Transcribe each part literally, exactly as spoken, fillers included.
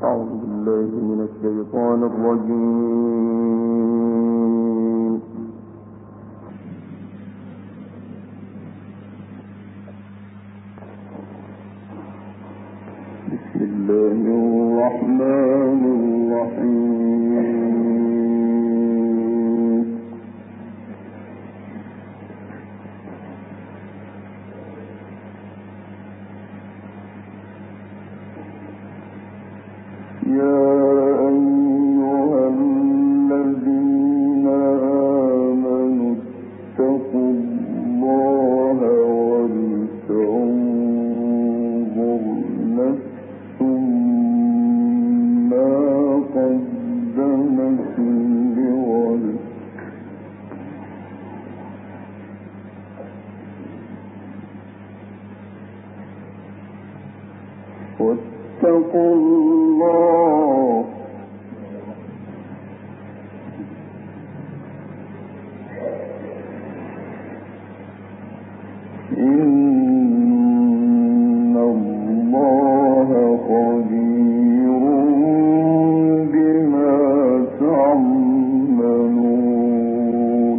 أعوذ بالله من الشيطان الرجيم. بسم الله الرحمن الرحيم. يا أيها الذين آمنوا اتقوا الله ولتنظر نفس ما قدمت لغد واتقوا الله إن الله خبير بما تعملون.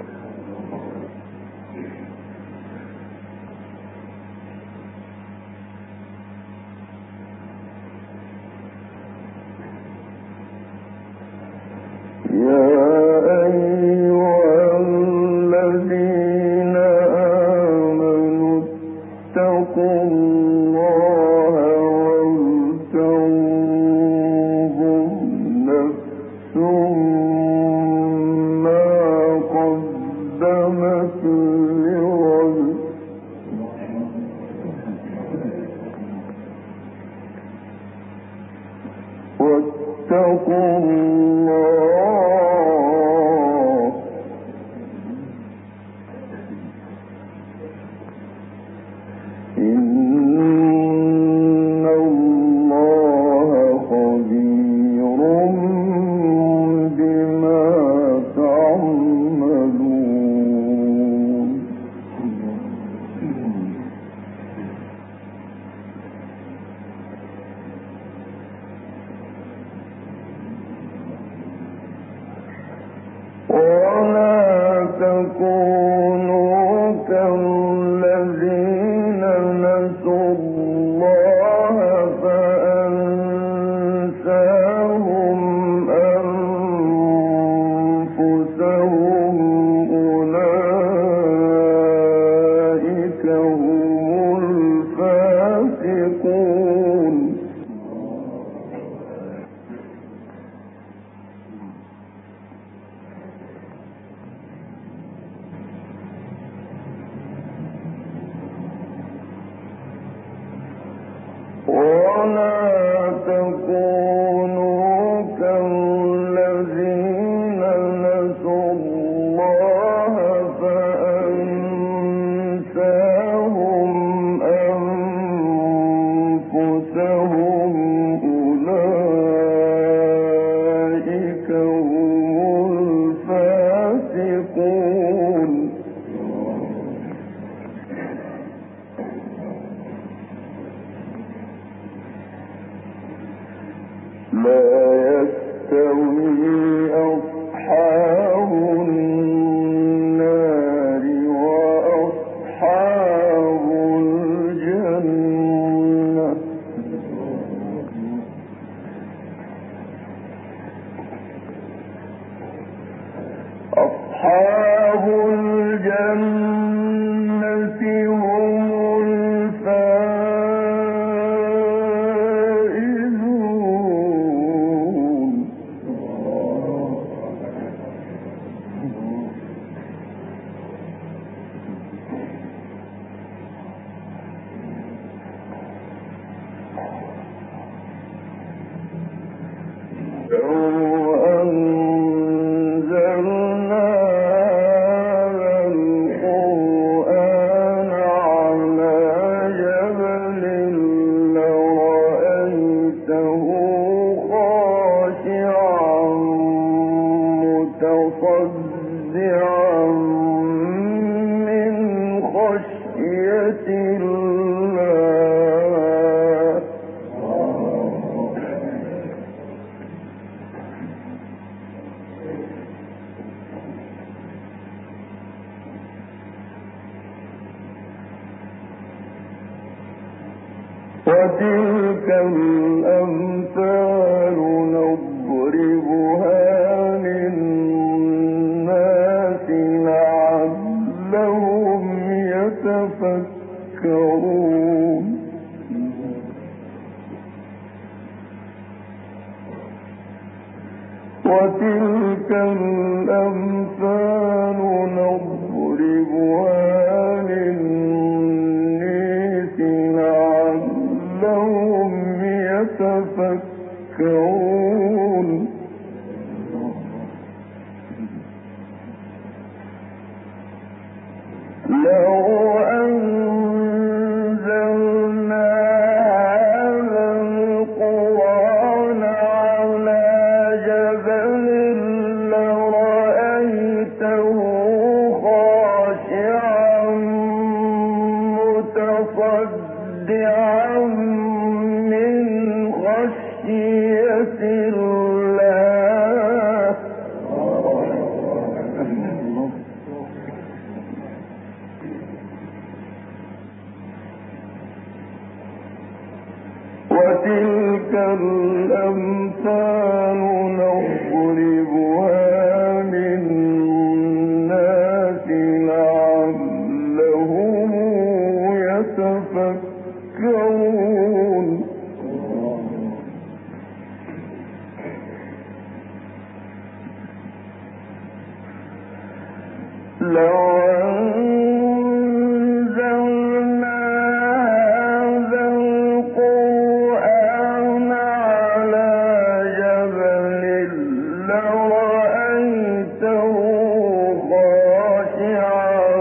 يا أيها الذين آمنوا اتقوا الله ولتنظر نفس ما قدمت لغد واتقوا الله إن الله خبير بما تعملون. ولا تكونوا كالذين نسوا الله فأنساهم أنفسهم أولئك هم الفاسقون. ولا تكونوا كالذين نسوا الله فأنساهم أنفسهم أولئك هم الفاسقون. لا يستوي أصحاب النار وأصحاب الجنة أصحاب الجنة هم الفائزون. لو أنزلنا هذا القرآن على جبل لرأيته خاشعا متصدعا من خشية الله. الأمثال نضربها للناس لعلهم يتفكرون وتلك الأمثال نضربها للناس لعلهم يتفكرون لو أنزلنا هذا القرآن على جبل لرأيته خاشعا متصدعا من خشية الله وتلك الأمثال نضربها للناس لعلهم يتفكرون لو أنزلنا هذا القرآن على جبل لرأيته خاشعا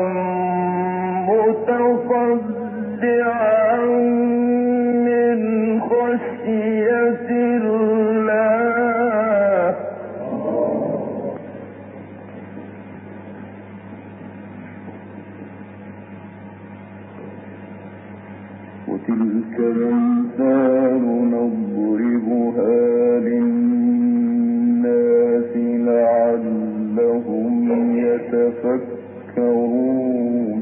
متصدعا من خشية الله وتلك الأمثال نضربها للناس لعلهم يتفكرون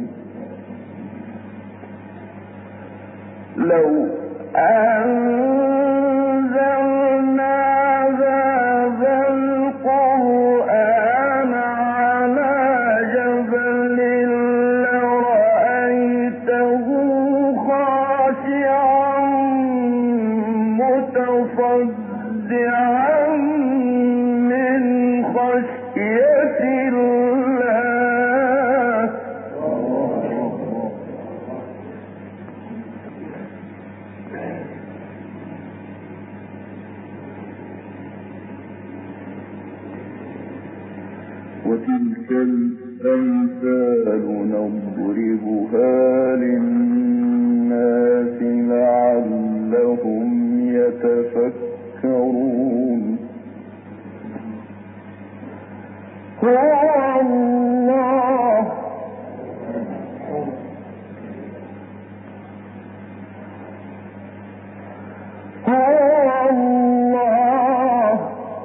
لو أنزلنا هذا القرآن على جبل لرأيته خاشعا متصدعا من خشية الله وتلك الأمثال نضربها للناس لعلهم يتفكرون هو الله هو الله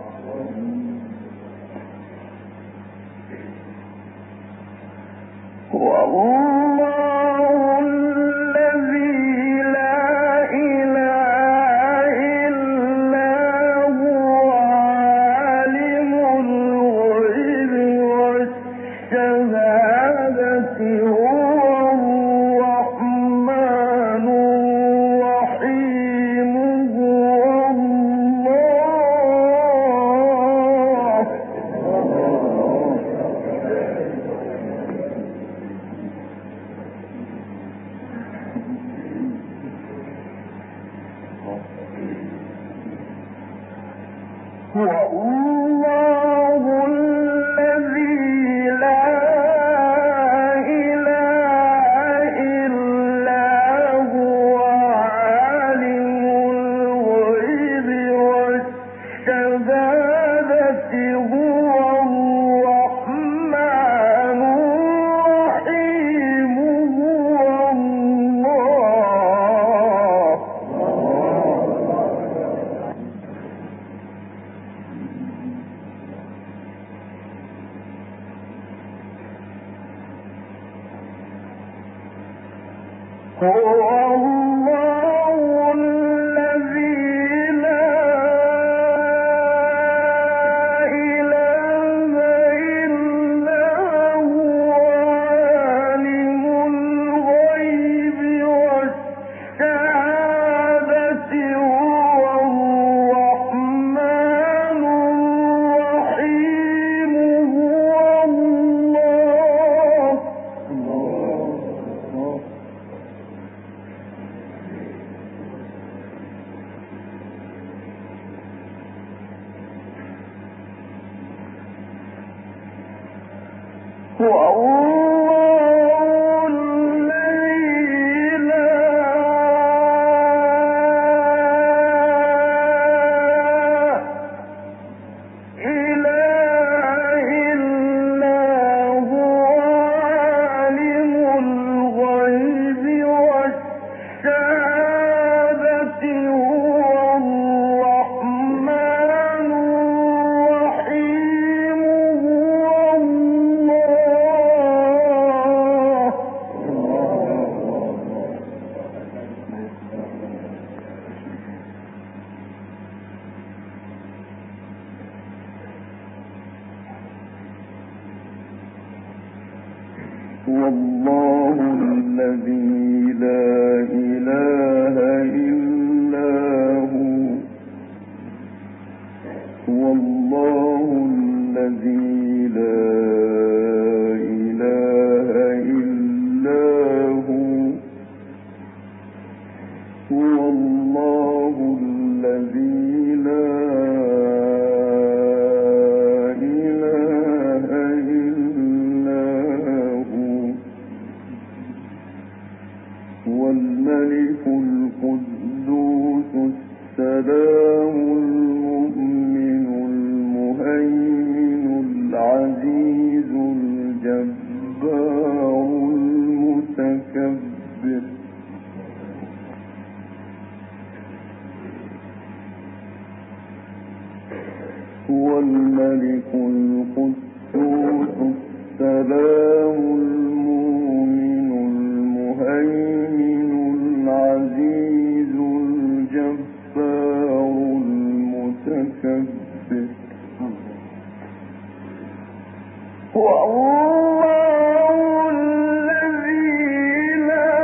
هو الله الذي لا إله إلا هو عالم الغيب والشهادة هو الرحمن الرحيم هو الله هو الله الذي لا إله إلا هو عالم الغيب والشهادة هو الرحمن الرحيم هو الله هو الله الذي والله الذي لا إله إلا هو والله الذي لا إله إلا هو والله الذي لا والملك القدوس السلام المؤمن المهيمن العزيز الجبار المتكبر والملك القدوس السلام المؤمن المهيمن العزيز الجبار المتكبر والله الذي لا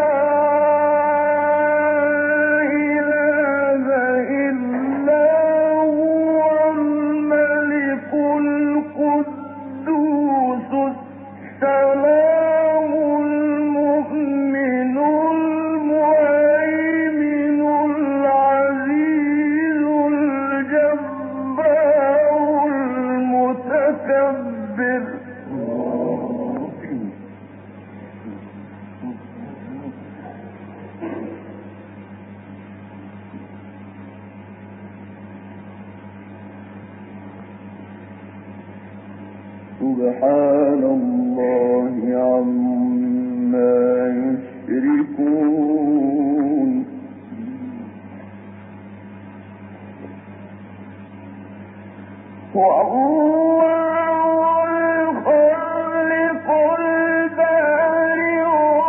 إله إلا هو الملك القدوس السلام المؤمن المهيمن العزيز الجبار المتكبر سبحان الله عما يشركون والله الخالق البارئ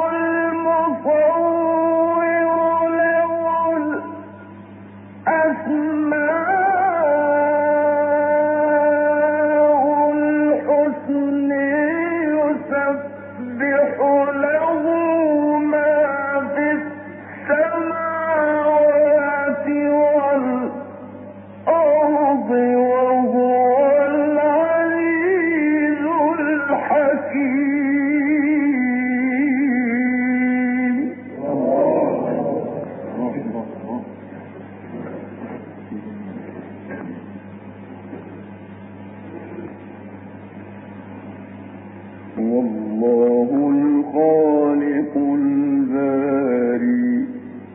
المصور له الأسماء الحسنى يسبح له ما في السماوات والأرض وهو العزيز الحكيم والله الخالق البارئ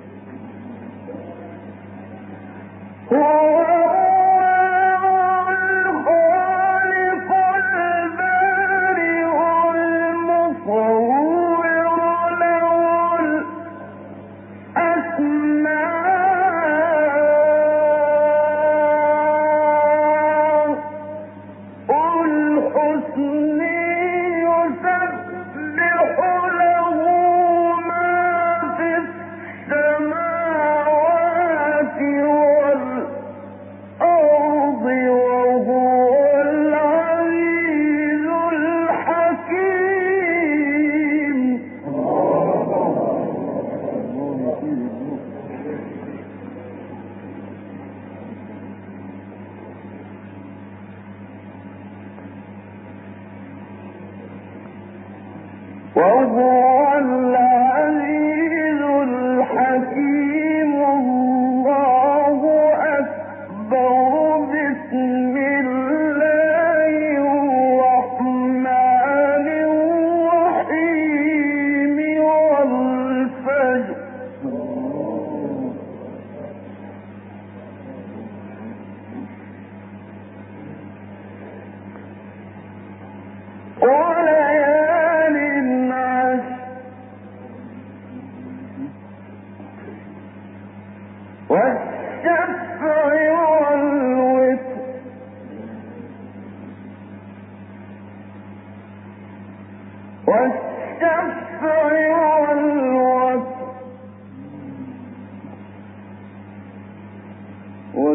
وهو العزيز الحكيم الله أكبر بسم الله الرحمن الرحيم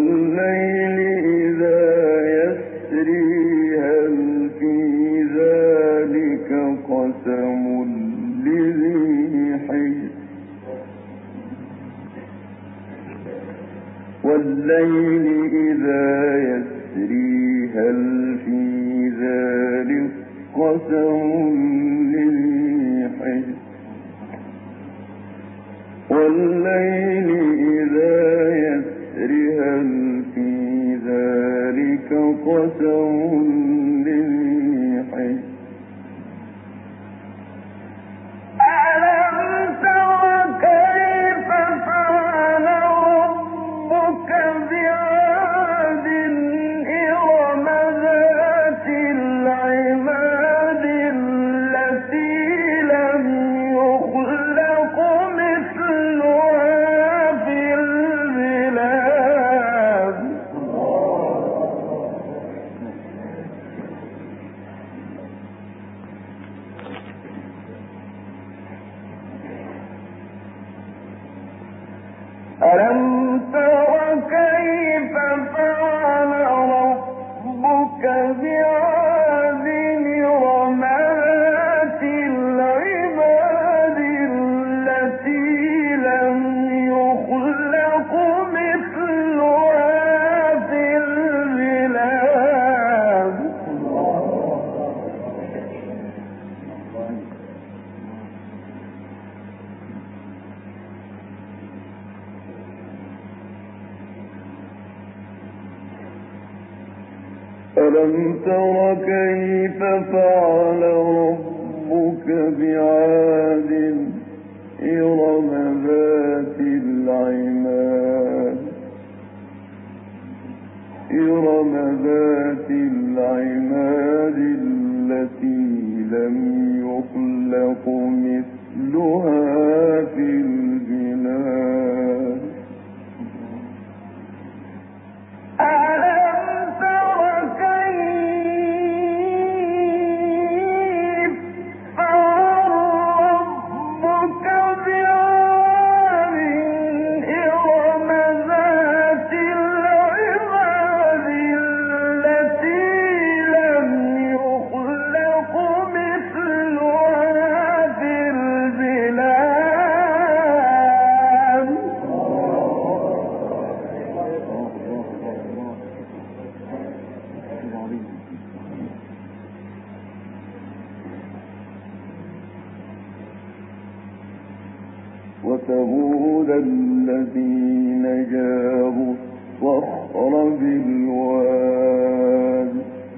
والليل إذا يسري هل في ذلك قسم لذي حجر والليل إذا يسري هل في ذلك قسم لذي حجر والليل إذا يسري هل في ذلك قسم لذي حجر ألم تر كيف فعل ربك بعاد إرم ذات العماد التي لم يخلق مثلها في البلاد ألم تر كيف فعل ربك بعاد إرم ذات العماد إرم ذات العماد التي لم يخلق مثلها في البلاد وثمود الذين جابوا الصخر بالواد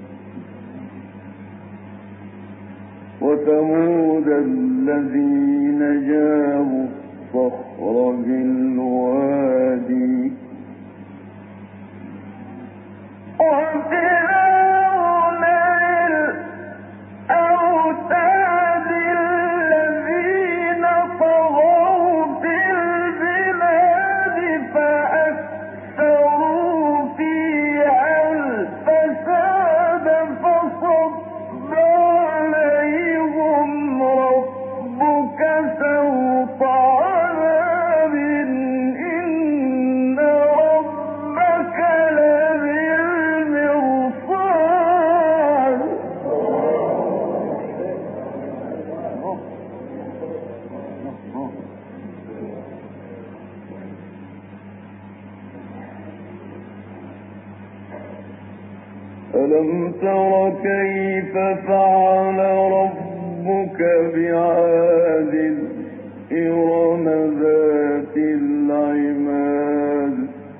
وثمود الذين جابوا الصخر بالوادي وفرعون الأوتاد الذين طغوا في البلاد فأكثروا فيها الفساد فصب عليهم ربك سوط عذاب إن ربك لبالمرصاد ألم تر كيف فعل ربك بعاد إرم ذات العماد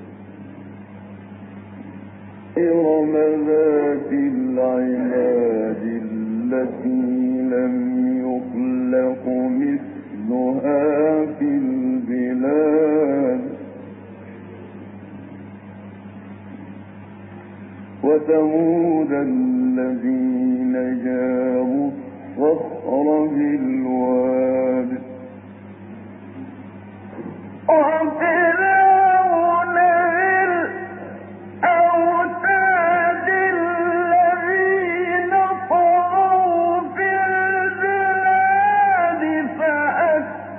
إرم ذات العماد التي لم يخلق مثلها في البلاد وثمود الذين جابوا الصخر بالواد وفرعون الأوتاد الذين طغوا في البلاد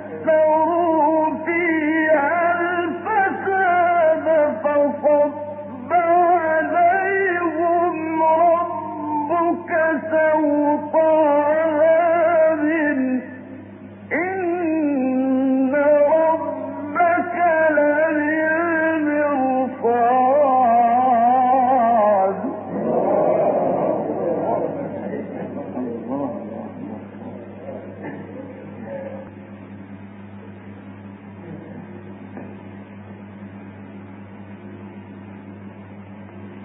فأكثروا فيها الفساد فصب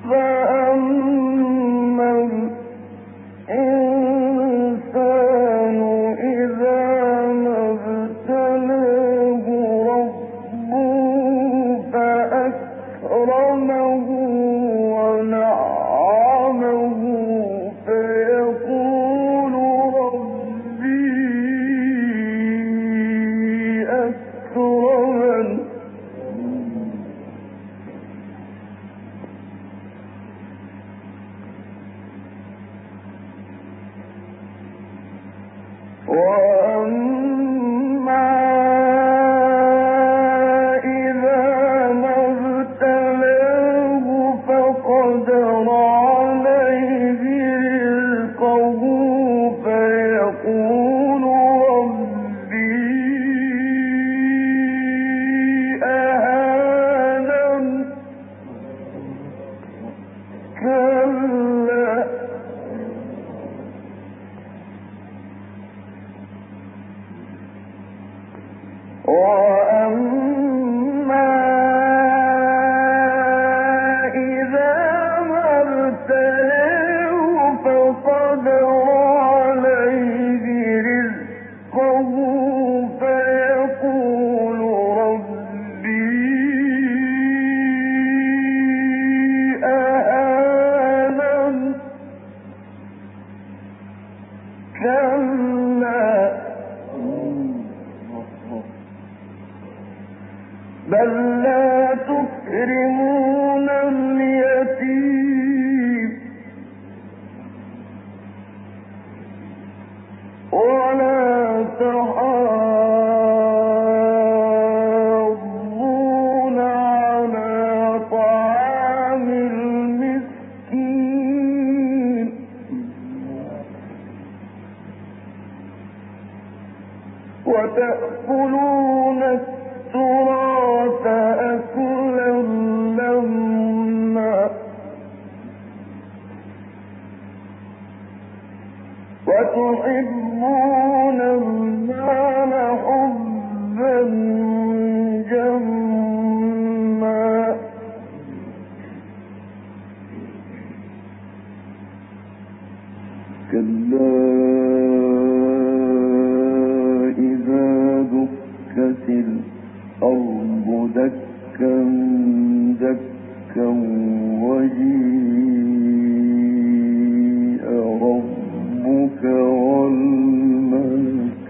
بل لا تكرمون اليتيم ولا تحاضون على طعام المسكين وتأكلون التراث أكلا لما وتحبون المال حبا جما كلا إذا دكت الأرض دكا دكا وجيء ربك والملك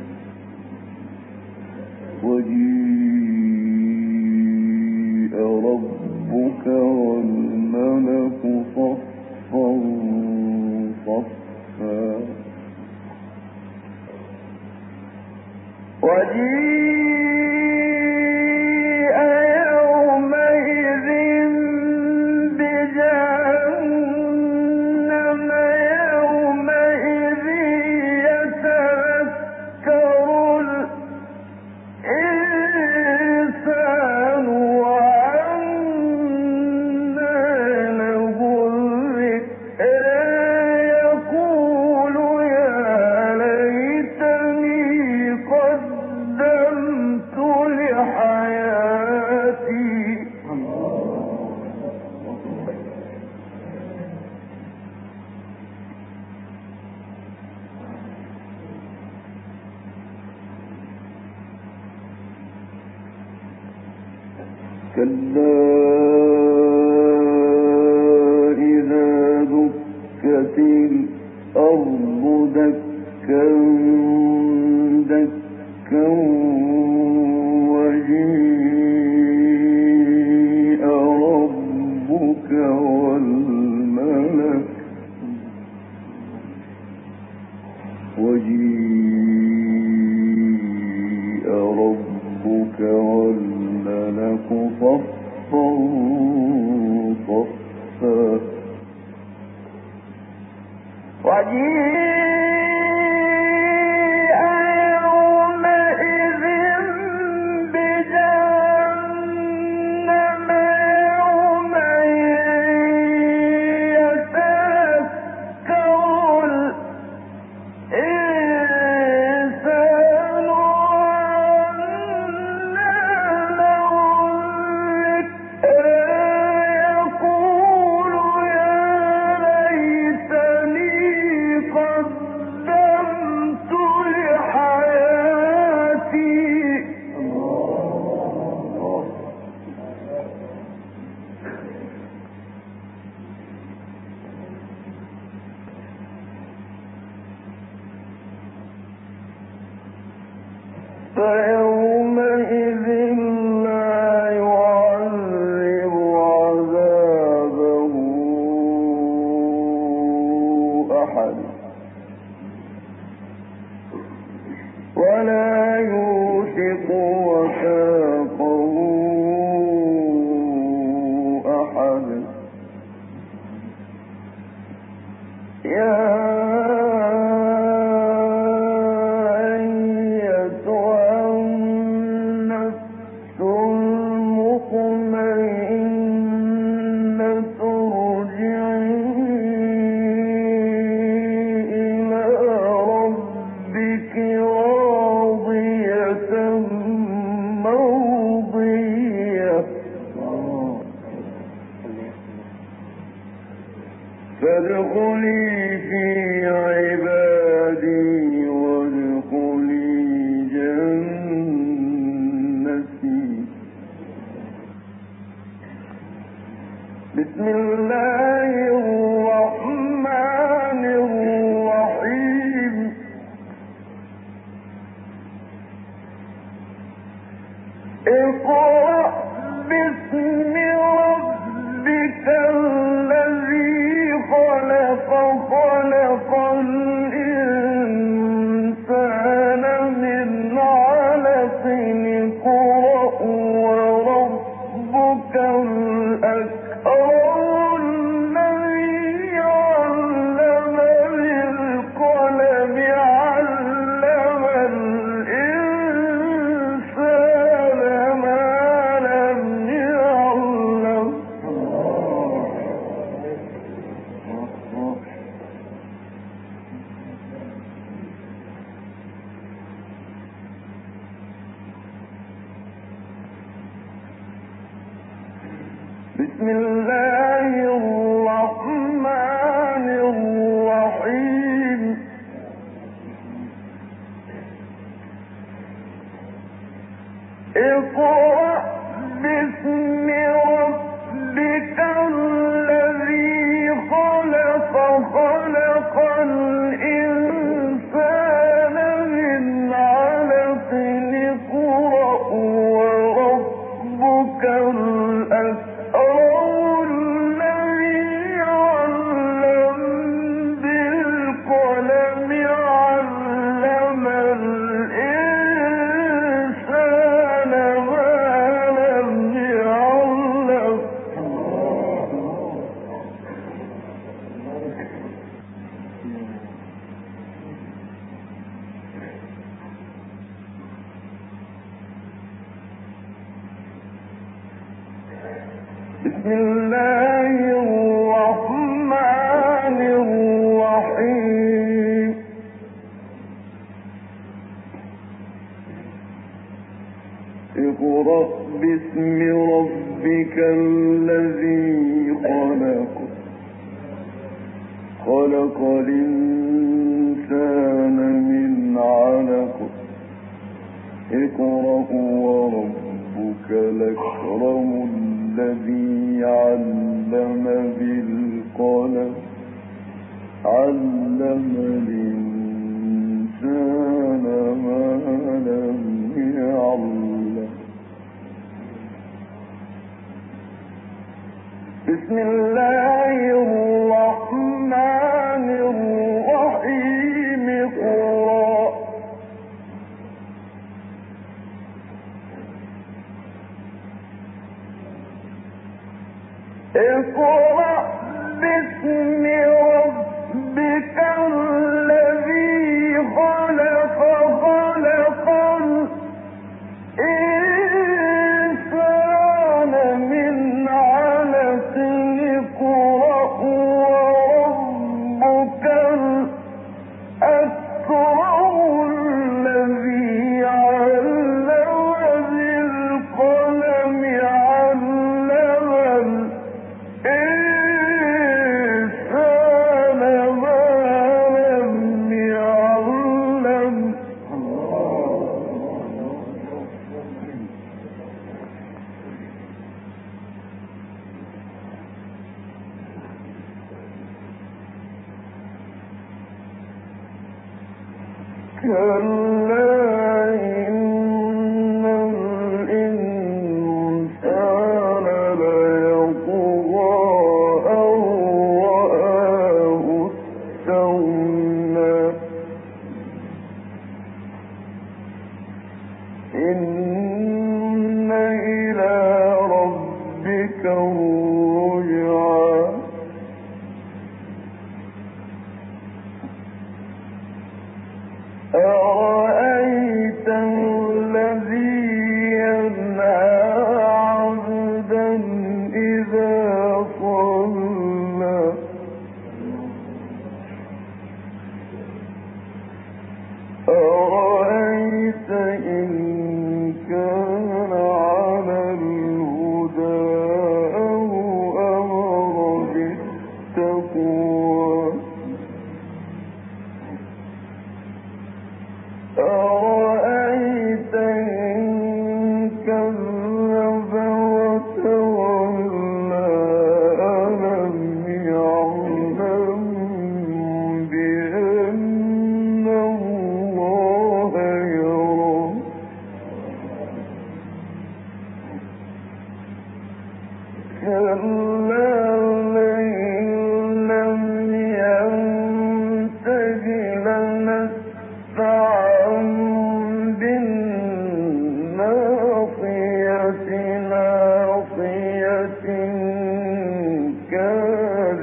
وجيء ربك والملك صفا صفا وجيء يومئذ بجهنم يومئذ يتذكر الإنسان وأنى له الذكرى يقول يا ليتني قدمت لحياتي كلا إذا دكت الأرض دكا دكا وجيء ربك والملك وجيء ربك والملك صفا صفا وجيء يومئذ بجهنم يومئذ يتذكر الإنسان وأنى له الذكرى فيومئذ لا يعذب عذابه أحد ولا يوثق وثاقه أحد. يا فادخلي في عبادي وادخلي جنتي. بسم الله الرحمن الرحيم. اقرأ باسم ربك الذي خلق خلق الإنسان من علق اقرأ وربك الأكرم الذي علم بالقلم علم الإنسان ما لم يعلم. بسم الله الرحمن الرحيم. اقرأ باسم ربك الذي خلق خلق الإنسان من علق اقرأ وربك الأكرم الذي علم بالقلم علم الإنسان ما لم يعلم. بسم الله الرحمن الرحيم. اقرأ باسم ربك الذي خلق خلق الإنسان من علق اقرأ وربك الأكرم الذي علم بالقلم علم الإنسان ما لم يعلم. بسم الله الرحمن الرحيم. اقرأ اقرأ باسم ربك الذي خلق خلق الإنسان من علق اقرأ وربك الأكرم الذي علم بالقلم علم الإنسان ما لم يعلم. كلا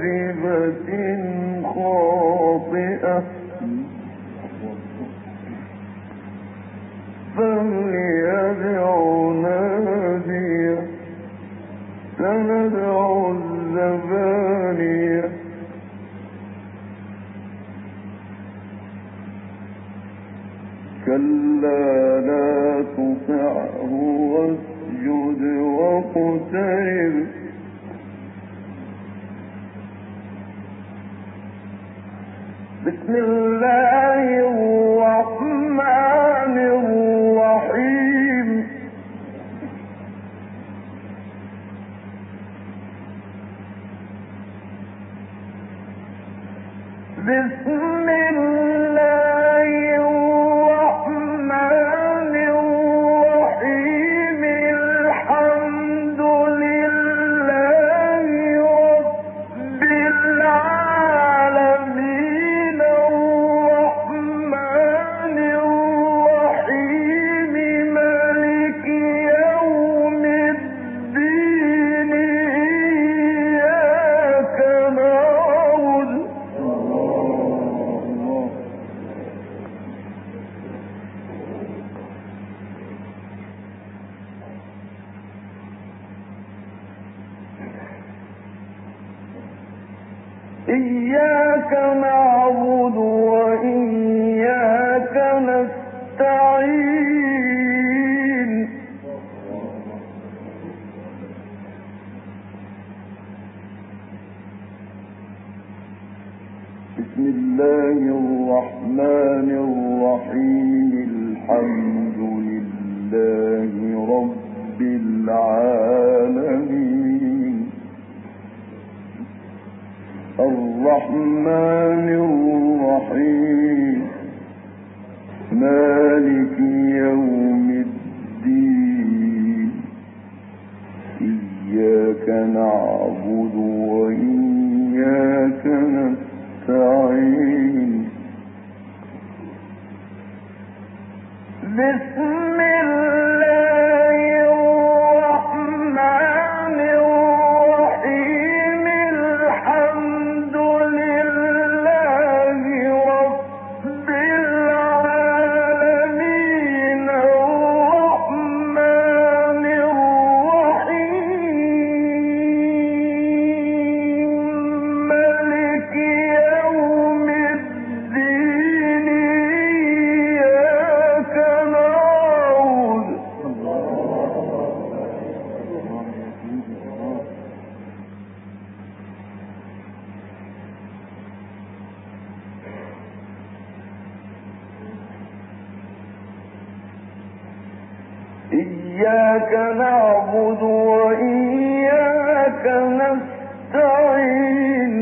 كاذبة خاطئة فليدع ناديه سندع الزبانية كلا لا تطعه واسجد واقترب بسم الله الرحمن الرحيم بسم الله الرحمن الرحيم الحمد لله رب العالمين الرحمن الرحيم مالك يوم الدين إياك نعبد إياك نعبد وإياك نستعين بسم الله الرحمن الرحيم الحمد لله رب العالمين الرحمن الرحيم مالك يوم الدين إياك نعبد وإياك نستعين بسم الله الرحمن الرحيم الحمد لله رب العالمين الرحمن الرحيم مالك يوم الدين إياك نعبد إياك نعبد وإياك نستعين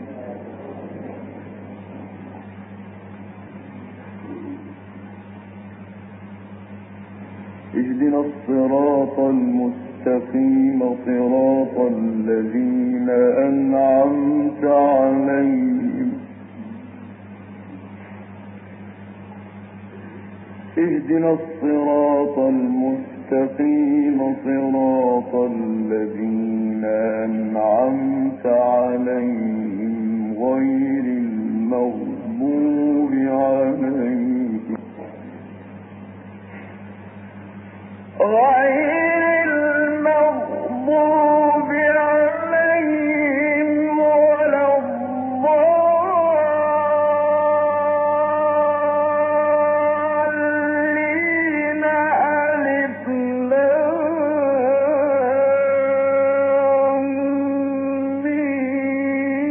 اهدنا الصراط المستقيم صراط الذين أنعمت عليهم اهدنا الصراط المستقيم صراط الذين أنعمت عليهم غير المغضوب عليهم غير المغضوب عليهم ولا الضالين ألف لام ميم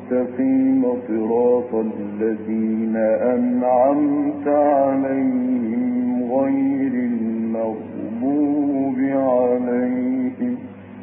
المستقيم صراط الذين أنعمت عليهم غير المغضوب عليهم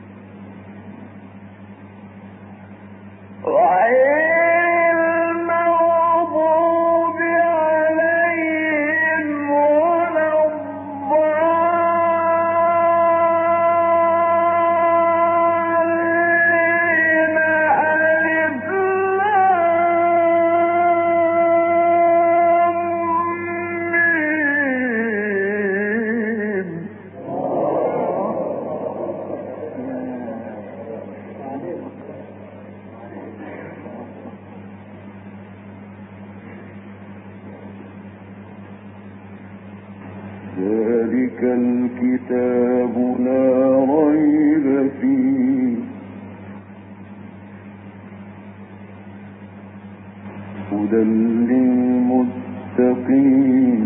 ذلك الكتاب لا ريب فيه هدى للمتقين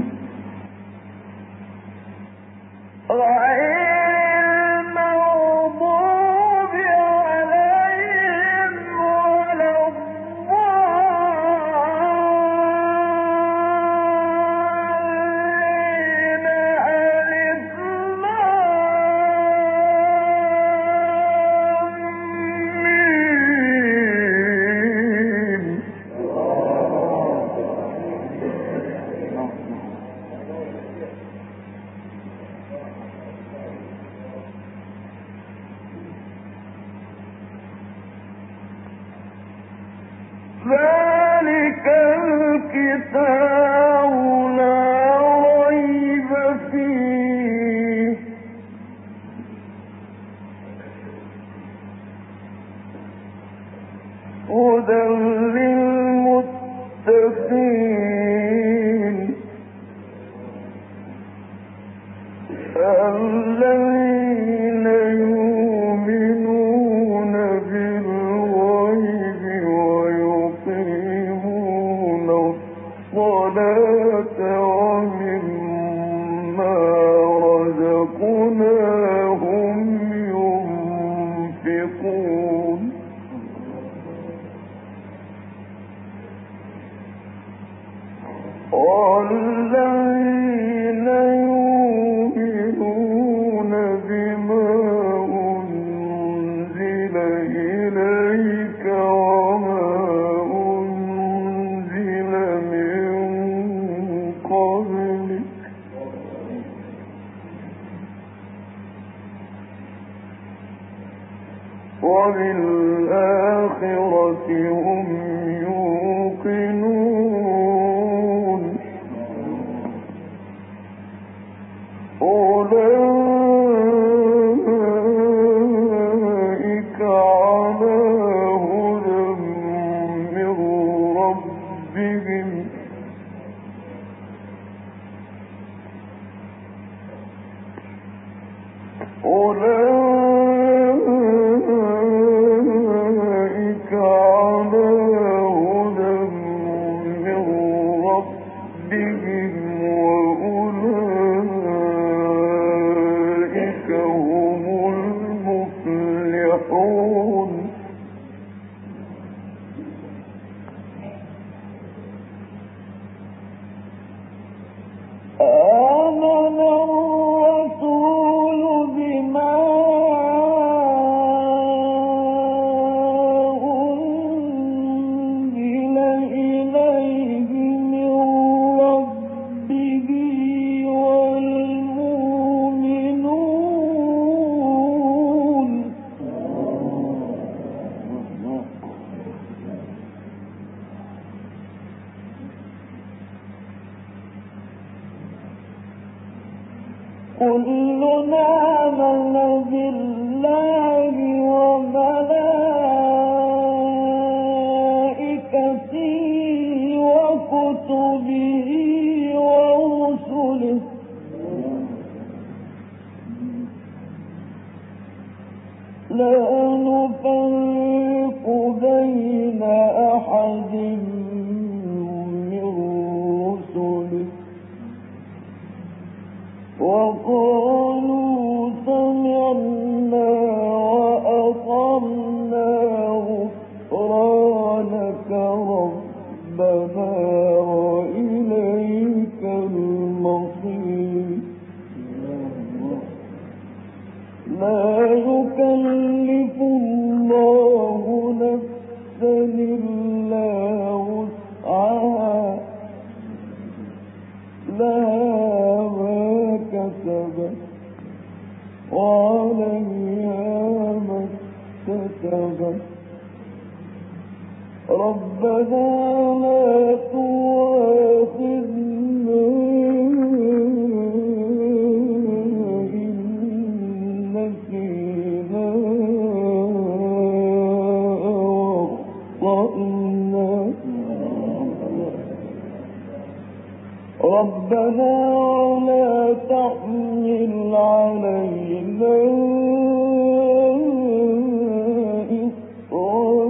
ذلك الكتاب لا ريب فيه هدى للمتقين الذين يؤمنون بالغيب ويقيمون الصلاة ومما رزقناهم ينفقون والذين يؤمنون بما أنزل إليك وما أنزل من قبلك وبالآخرة هم يوقنون أولئك على هدى من ربهم أولئك على هدى من ربهم وأولئك هم المفلحون آمن الرسول بما أنزل إليه من ربه والمؤمنون كلنا آمن بالله وملائكته وكتبه ورسله لا نفرق بين أحد من رسله وقالوا سمعنا وأطعنا غفرانك وإليك المصير لا يكلف الله نفسا إلا وسعها لها ما كسبت وعليها ما اكتسبت ربنا لا تؤاخذنا إن نسينا أو أخطأنا ربنا ولا تحمل علينا إصرا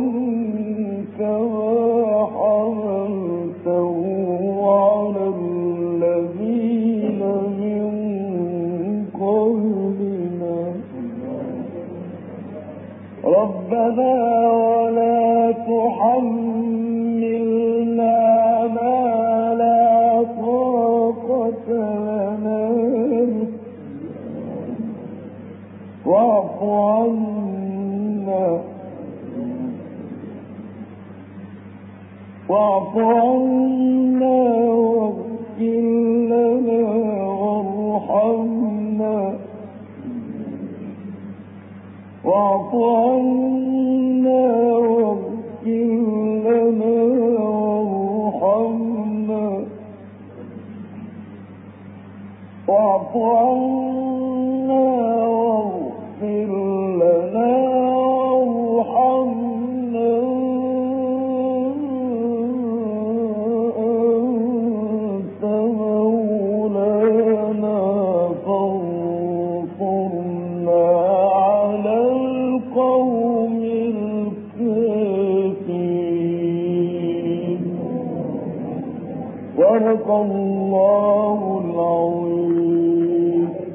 كما حملته على الذين من قبلنا ربنا ولا تحملنا ما لا طاقة لنا واعف عنا واعف عنا واغفر لنا وارحمنا واعف عنا واغفر لنا وارحمنا واعف عنا واغفر لنا وارحمنا أنت مولانا فانصرنا على القوم الكافرين صدق الله العظيم.